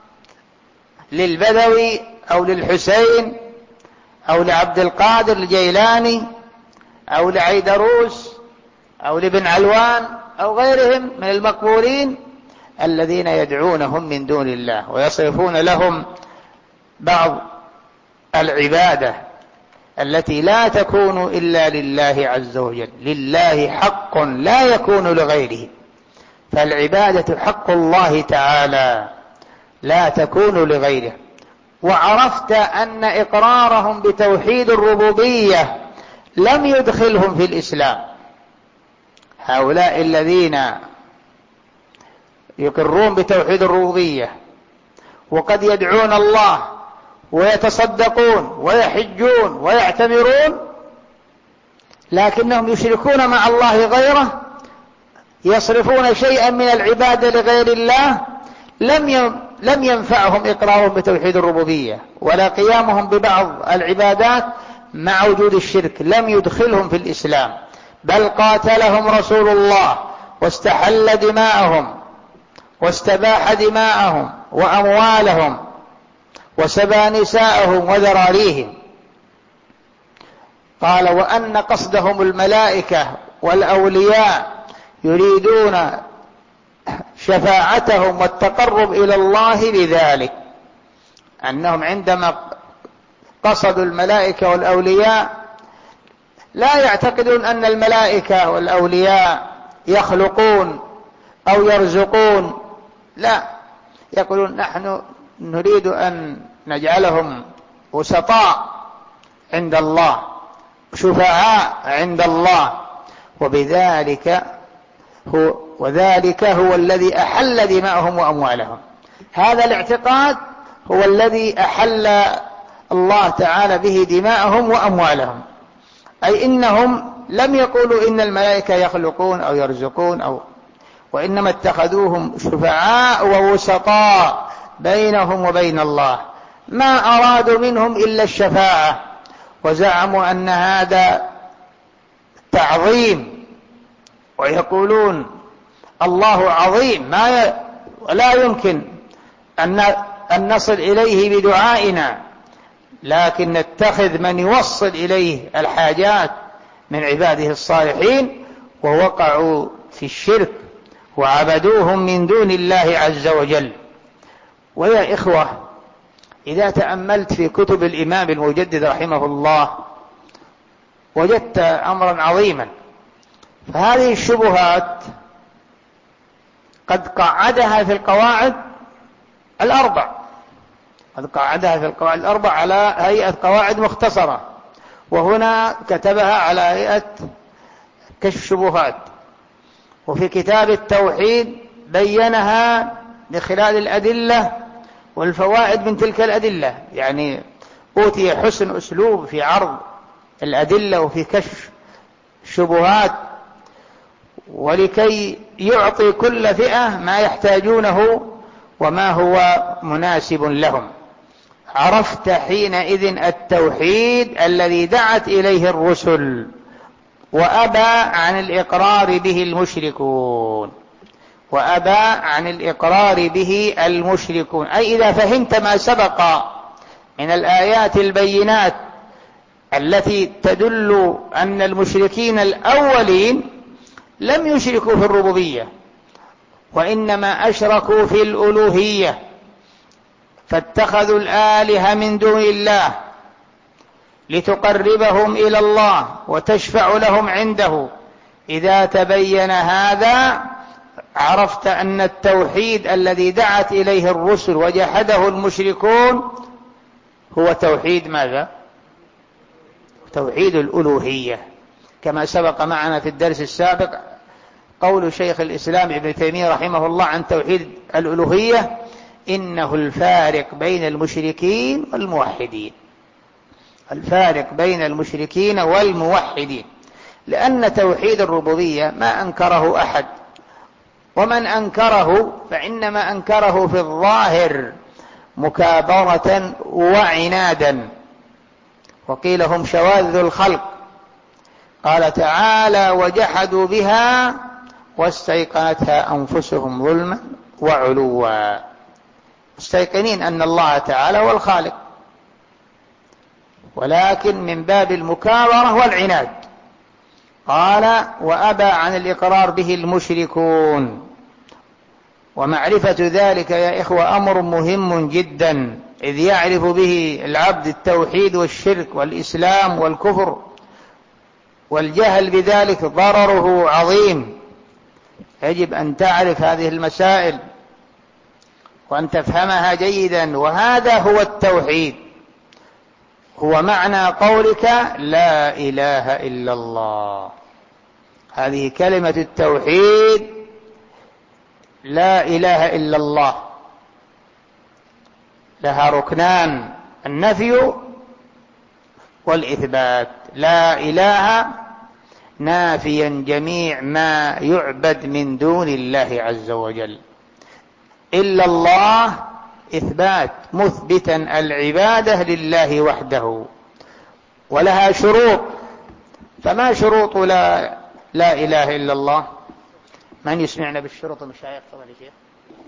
للبدوي أو للحسين أو لعبد القادر الجيلاني أو لعيدروس أو لابن علوان أو غيرهم من المقبورين الذين يدعونهم من دون الله ويصرفون لهم بعض العبادة التي لا تكون إلا لله عز وجل. لله حق لا يكون لغيره، فالعبادة حق الله تعالى لا تكون لغيره. وعرفت أن إقرارهم بتوحيد الربوبية لم يدخلهم في الإسلام. هؤلاء الذين يقرون بتوحيد الربوبية وقد يدعون الله ويتصدقون ويحجون ويعتمرون، لكنهم يشركون مع الله غيره، يصرفون شيئا من العبادة لغير الله، لم لم ينفعهم إقرارهم بتوحيد الربوبية ولا قيامهم ببعض العبادات مع وجود الشرك، لم يدخلهم في الإسلام، بل قاتلهم رسول الله واستحل دماءهم واستباح دماءهم وأموالهم وسبى نساءهم وذراريهم. قال: وأن قصدهم الملائكة والأولياء يريدون شفاعتهم والتقرب إلى الله بذلك، أنهم عندما قصدوا الملائكة والأولياء لا يعتقدون أن الملائكة والأولياء يخلقون أو يرزقون، لا، يقولون نحن نريد أن نجعلهم وسطاء عند الله، شفعاء عند الله، وبذلك هو وذلك هو الذي أحل دماءهم وأموالهم. هذا الاعتقاد هو الذي أحل الله تعالى به دماءهم وأموالهم، أي إنهم لم يقولوا إن الملائكة يخلقون أو يرزقون أو وإنما اتخذوهم شفعاء ووسطاء بينهم وبين الله، ما أرادوا منهم إلا الشفاعة، وزعموا أن هذا تعظيم، ويقولون الله عظيم ما ي... لا يمكن أن... أن نصل إليه بدعائنا، لكن نتخذ من يوصل إليه الحاجات من عباده الصالحين، ووقعوا في الشرك وعبدوهم من دون الله عز وجل. ويا إخوة، إذا تأملت في كتب الإمام المجدد رحمه الله وجدت أمرا عظيما. فهذه الشبهات قد قعدها في القواعد الأربع قد قعدها في القواعد الأربع على هيئة قواعد مختصرة، وهنا كتبها على هيئة كشف الشبهات. وفي كتاب التوحيد بينها بخلال الأدلة والفوائد من تلك الأدلة، يعني أوتي حسن أسلوب في عرض الأدلة وفي كشف الشبهات، ولكي يعطي كل فئة ما يحتاجونه وما هو مناسب لهم. عرفت حينئذ التوحيد الذي دعت إليه الرسل وأبى عن الإقرار به المشركون وأبى عن الإقرار به المشركون أي إذا فهمت ما سبق من الآيات البينات التي تدل أن المشركين الأولين لم يشركوا في الربوبية، وإنما أشركوا في الألوهية، فاتخذوا الآلهة من دون الله لتقربهم إلى الله وتشفع لهم عنده. إذا تبين هذا عرفت أن التوحيد الذي دعت إليه الرسل وجحده المشركون هو توحيد ماذا؟ توحيد الألوهية، كما سبق معنا في الدرس السابق قول شيخ الإسلام ابن تيمية رحمه الله عن توحيد الألوهية: إنه الفارق بين المشركين والموحدين. الفارق بين المشركين والموحدين، لأن توحيد الربوبية ما أنكره أحد، ومن أنكره فإنما أنكره في الظاهر مكابرة وعنادا، وقيل هم شواذ الخلق. قال تعالى: وجحدوا بها واستيقنتها أنفسهم ظلما وعلوا، مستيقنين أن الله تعالى هو الخالق، ولكن من باب المكابرة والعناد. قال: وأبى عن الإقرار به المشركون. ومعرفة ذلك يا إخوة أمر مهم جدا، إذ يعرف به العبد التوحيد والشرك والإسلام والكفر والجهل بذلك ضرره عظيم. يجب أن تعرف هذه المسائل وأن تفهمها جيدا. وهذا هو التوحيد، هو معنى قولك لا إله إلا الله. هذه كلمة التوحيد، لا إله إلا الله، لها ركنان: النفي والإثبات. لا إله نافيا جميع ما يعبد من دون الله عز وجل، إلا الله إثبات مثبتا العبادة لله وحده، ولها شروط. فما شروط لا, لا إله إلا الله؟ من يسمعنا بالشروط المشايخ؟ تفضل يا شيخ.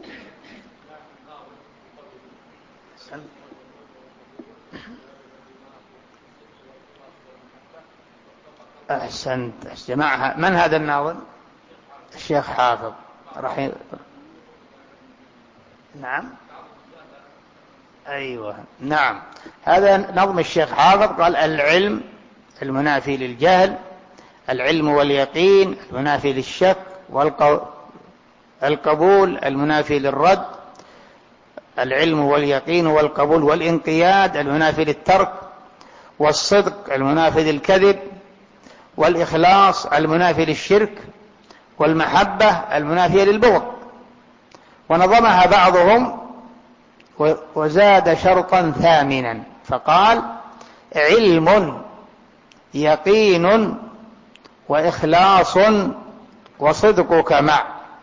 أحسنت. جماعة، من هذا الناظم؟ الشيخ حافظ رحمه. نعم، أيوة، نعم، هذا نظم الشيخ حافظ. قال: العلم المنافي للجهل، العلم واليقين المنافي للشك، والقبول المنافي للرد، العلم واليقين والقبول والانقياد المنافي للترك، والصدق المنافي للكذب، والإخلاص المنافي للشرك، والمحبة المنافية للبغض. ونظمها بعضهم وزاد شرطا ثامنا فقال: علم يقين وإخلاص وصدقك مع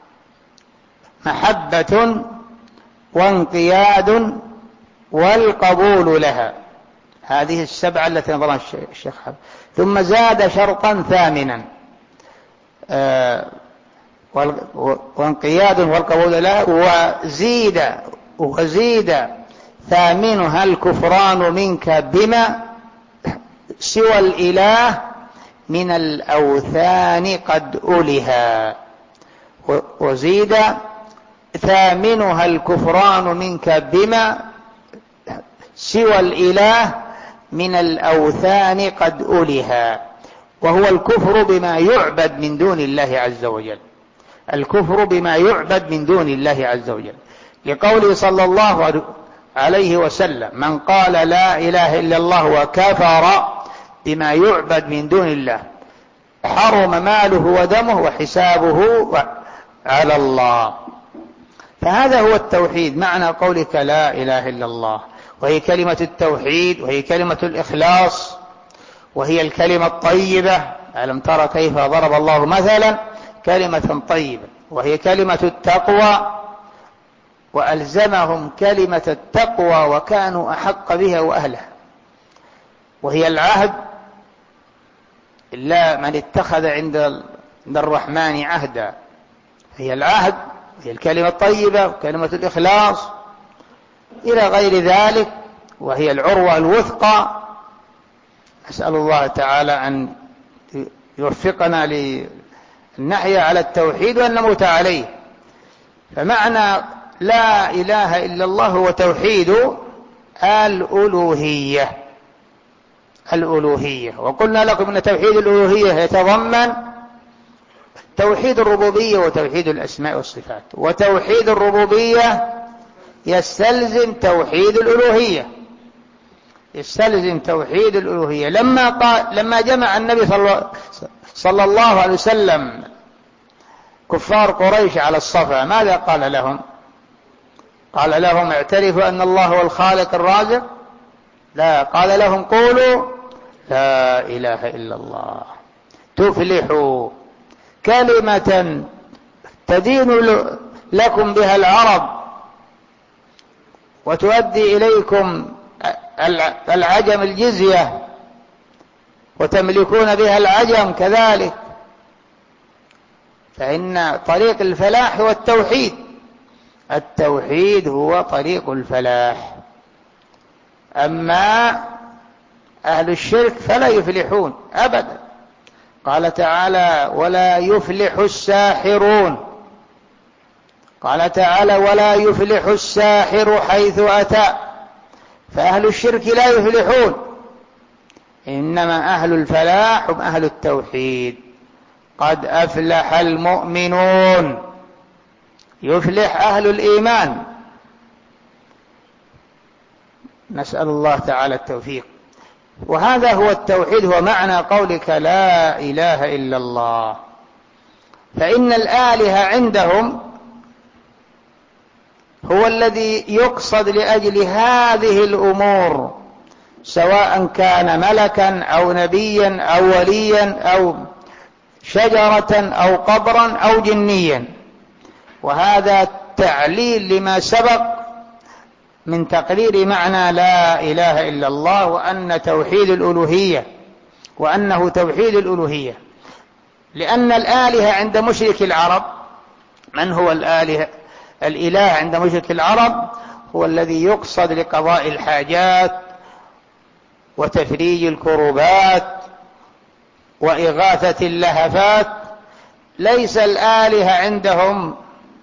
محبة وانقياد والقبول لها. هذه السبعة التي نظمها الشيخ حافظ. ثم زاد شرطا ثامنا: آه وانقياد والقبول لها. وزيد وزيد ثامنها الكفران منك بما سوى الإله من الأوثان قد أولها. وزيد ثامنها الكفران منك بما سوى الإله من الأوثان قد أولها. وهو الكفر بما يعبد من دون الله عز وجل، الكفر بما يعبد من دون الله عز وجل، لقوله صلى الله عليه وسلم: من قال لا إله إلا الله وكفر بما يعبد من دون الله حرم ماله ودمه وحسابه على الله. فهذا هو التوحيد، معنى قولك لا إله إلا الله، وهي كلمة التوحيد، وهي كلمة الإخلاص، وهي الكلمة الطيبة. ألم ترى كيف ضرب الله مثلا كلمة طيبة، وهي كلمة التقوى، وألزمهم كلمة التقوى وكانوا أحق بها وأهلها. وهي العهد، إلا من اتخذ عند الرحمن عهدا. هي العهد، هي الكلمة الطيبة، وكلمة الإخلاص إلى غير ذلك، وهي العروة الوثقى. أسأل الله تعالى أن يوفقنا للنحيا على التوحيد وأن نموت عليه. فمعنى لا إله إلا الله هو توحيد الألوهية. الألوهية، وقلنا لكم أن توحيد الألوهية يتضمن توحيد الربوبية وتوحيد الأسماء والصفات. وتوحيد الربوبية يستلزم توحيد الألوهية، يستلزم توحيد الألوهية. لما قال لما جمع النبي صلى الله عليه وسلم كفار قريش على الصفا، ماذا قال لهم؟ قال لهم: اعترفوا أن الله هو الخالق الرازق؟ لا، قال لهم: قولوا لا إله إلا الله تفلحوا، كلمة تدين لكم بها العرب وتؤدي إليكم العجم الجزية وتملكون بها العجم كذلك. فإن طريق الفلاح هو التوحيد، التوحيد هو طريق الفلاح. أما أهل الشرك فلا يفلحون أبدا. قال تعالى: ولا يفلح الساحرون. قال تعالى: ولا يفلح الساحر حيث أتى. فأهل الشرك لا يفلحون، إنما أهل الفلاح هم أهل التوحيد. قد أفلح المؤمنون، يفلح أهل الإيمان. نسأل الله تعالى التوفيق. وهذا هو التوحيد، هو معنى قولك لا إله إلا الله. فإن الآلهة عندهم هو الذي يقصد لأجل هذه الأمور، سواء كان ملكا أو نبيا أو وليا أو شجرة أو قبرا أو جنيا. وهذا تعليل لما سبق من تقرير معنى لا إله إلا الله، وأن توحيد الألوهية وأنه توحيد الألوهية. لأن الآلهة عند مشرك العرب، من هو الآلهة؟ الإله عند مشرك العرب هو الذي يقصد لقضاء الحاجات وتفريج الكروبات وإغاثة اللهفات. ليس الآلهة عندهم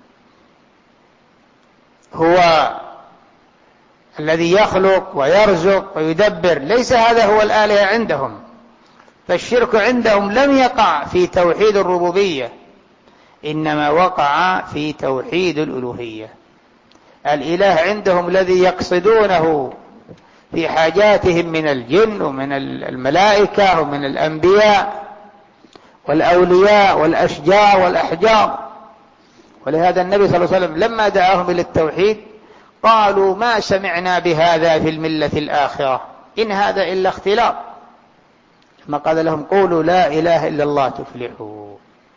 هو الذي يخلق ويرزق ويدبر، ليس هذا هو الآلهة عندهم. فالشرك عندهم لم يقع في توحيد الربوبية، إنما وقع في توحيد الألوهية. الإله عندهم الذي يقصدونه في حاجاتهم من الجن ومن الملائكة ومن الأنبياء والأولياء والأشجار والأحجار. ولهذا النبي صلى الله عليه وسلم لما دعاهم إلى التوحيد قالوا ما سمعنا بهذا في الملة الآخرة إن هذا إلا اختلاط. ما قال لهم قولوا لا إله إلا الله تفلحوا.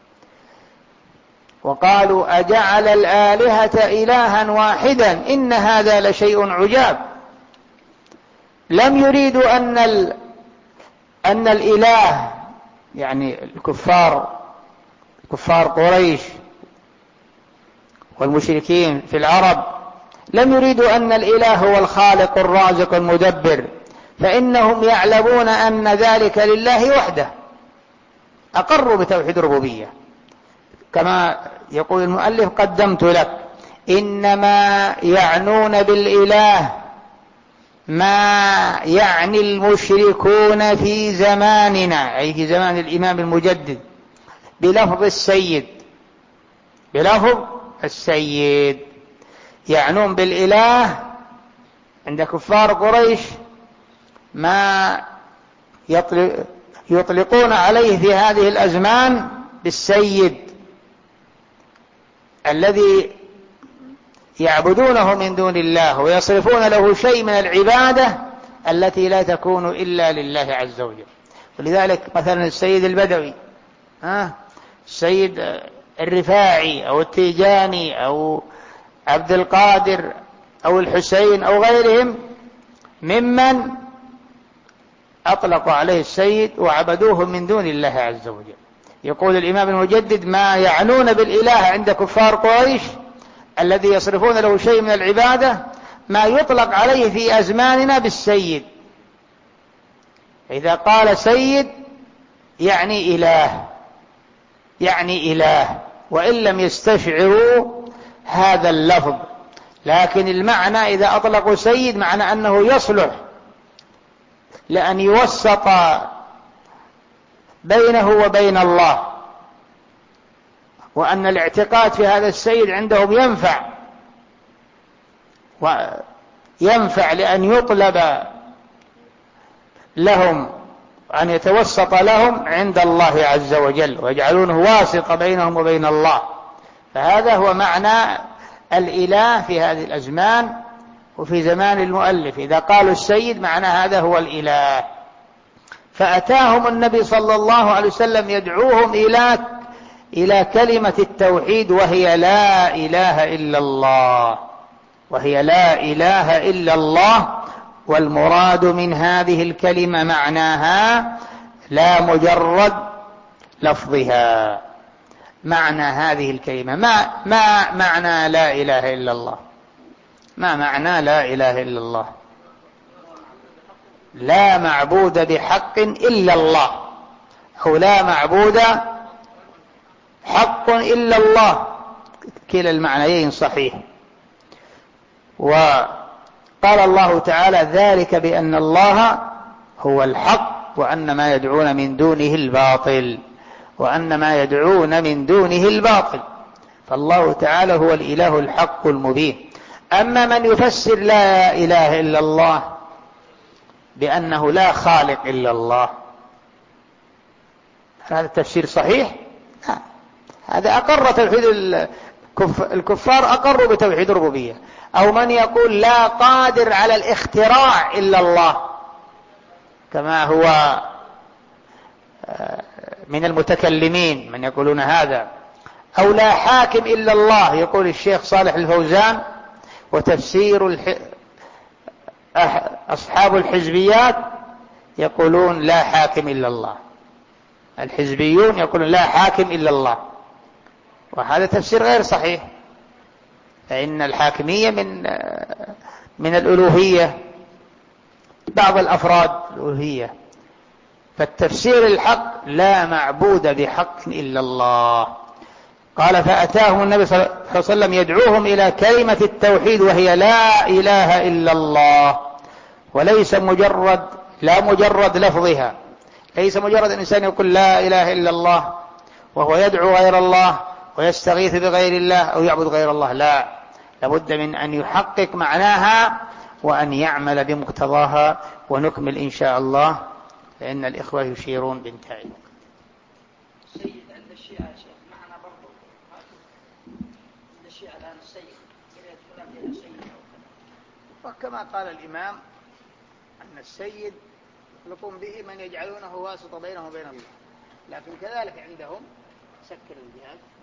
وقالوا أجعل الآلهة إلها واحدا إن هذا لشيء عجاب. لم يريدوا أن ال... أن الإله يعني الكفار كفار قريش والمشركين في العرب لم يريدوا أن الإله هو الخالق الرازق المدبر، فإنهم يعلمون أن ذلك لله وحده. أقروا بتوحيد الربوبية كما يقول المؤلف قدمت لك. إنما يعنون بالإله ما يعني المشركون في زماننا، أي في زمان الإمام المجدد، بلفظ السيد، بلفظ السيد. يعنون بالإله عند كفار قريش ما يطلقون عليه في هذه الأزمان بالسيد الذي يعبدونه من دون الله ويصرفون له شيء من العبادة التي لا تكون إلا لله عز وجل. ولذلك مثلا السيد البدوي، ها السيد الرفاعي أو التيجاني أو عبد القادر أو الحسين أو غيرهم ممن أطلقوا عليه السيد وعبدوه من دون الله عز وجل. يقول الإمام المجدد ما يعنون بالإله عند كفار قريش الذي يصرفون له شيء من العبادة ما يطلق عليه في أزماننا بالسيد. إذا قال سيد يعني إله، يعني إله، وإن لم يستشعروا هذا اللفظ. لكن المعنى إذا أطلقوا سيد معنى أنه يصلح لأن يوسط بينه وبين الله، وأن الاعتقاد في هذا السيد عندهم ينفع، وينفع لأن يطلب لهم أن يتوسط لهم عند الله عز وجل، ويجعلونه واسطة بينهم وبين الله. فهذا هو معنى الإله في هذه الأزمان وفي زمان المؤلف. إذا قالوا السيد معنى هذا هو الإله. فأتاهم النبي صلى الله عليه وسلم يدعوهم إلى إلى كلمة التوحيد، وهي لا إله إلا الله، وهي لا إله إلا الله. والمراد من هذه الكلمة معناها لا مجرد لفظها. معنى هذه الكلمة ما ما معنى لا إله إلا الله؟ ما معنى لا إله إلا الله؟ لا معبود بحق إلا الله، أو لا معبود حق إلا الله. كلا المعنيين صحيح. قال الله تعالى: ذلك بأن الله هو الحق وأن ما يدعون من دونه الباطل، وأن ما يدعون من دونه الباطل. فالله تعالى هو الإله الحق المبين. أما من يفسر لا إله إلا الله بأنه لا خالق إلا الله، هذا التفسير صحيح؟ لا. هذا أقر توحيد الكفار، أقروا بتوحيد الربوبية. أو من يقول لا قادر على الاختراع إلا الله، كما هو من المتكلمين من يقولون هذا. أو لا حاكم إلا الله، يقول الشيخ صالح الفوزان. وتفسير الح... أصحاب الحزبيات يقولون لا حاكم إلا الله، الحزبيون يقولون لا حاكم إلا الله، وهذا تفسير غير صحيح، فإن الحاكمية من من الألوهية، بعض الأفراد الألوهية. فالتفسير الحق لا معبود بحق إلا الله. قال: فأتاهم النبي صلى الله عليه وسلم يدعوهم إلى كلمة التوحيد وهي لا إله إلا الله، وليس مجرد لا مجرد لفظها، ليس مجرد الإنسان يقول لا إله إلا الله وهو يدعو غير الله ويستغيث بغير الله أو يعبد غير الله، لا، لابد من أن يحقق معناها وأن يعمل بمقتضاها. ونكمل إن شاء الله، لأن الإخوة يشيرون بانتهاء. سيد عند الشيعة شيخ معنا برضو، عند الشيعة الآن السيد إذا فلان بين سيد أو كذا. وكما قال الإمام أن السيد يطلقون به من يجعلونه واسطة بينه وبين الله، لكن كذلك عندهم سكر الجهاد